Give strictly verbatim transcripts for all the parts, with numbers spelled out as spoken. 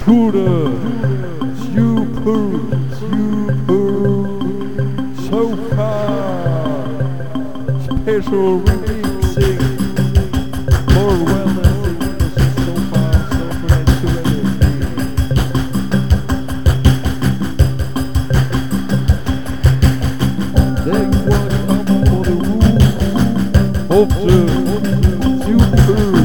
Scooter, super, super, so far, special remixing, more wellness, so far, so far, serenity. They want to come for the roof of the super.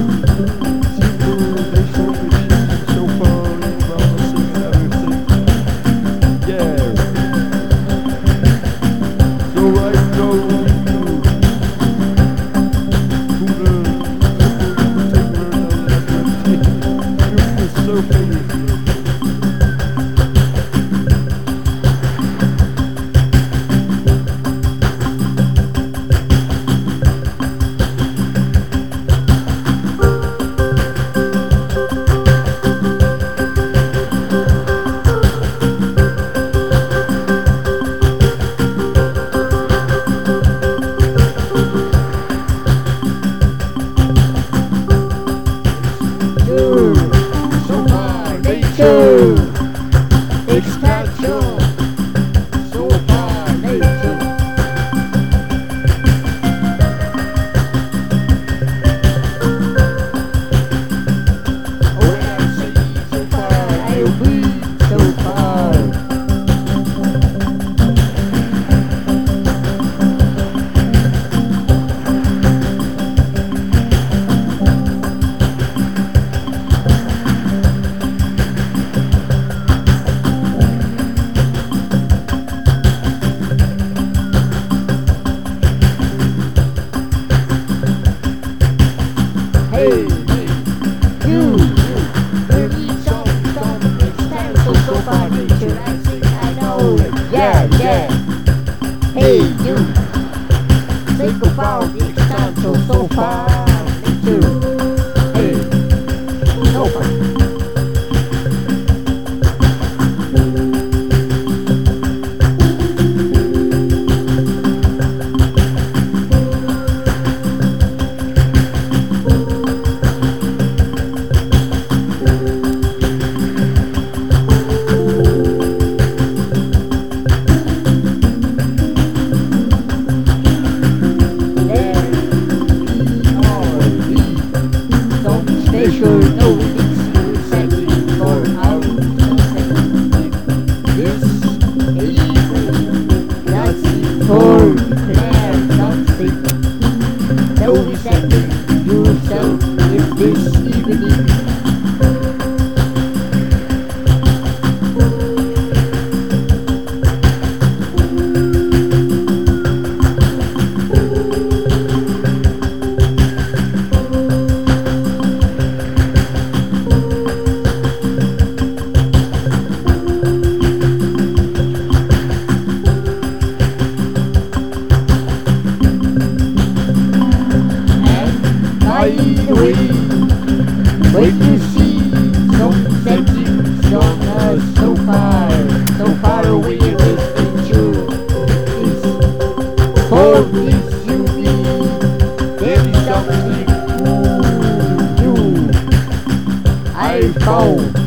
Expansion, so far nature. When I say so far, I'll be so far. Hey, hey, you, you need some, some extension so far nature, I think I know it, yeah, yeah. Hey, you, think about the extension so far nature, hey, so far. Special no it's setting for our this evening that's for declare something. No setting yourself in this evening. By the way, when you see some settings on us so far, so far away with nature, is for this you need, there is something new. I found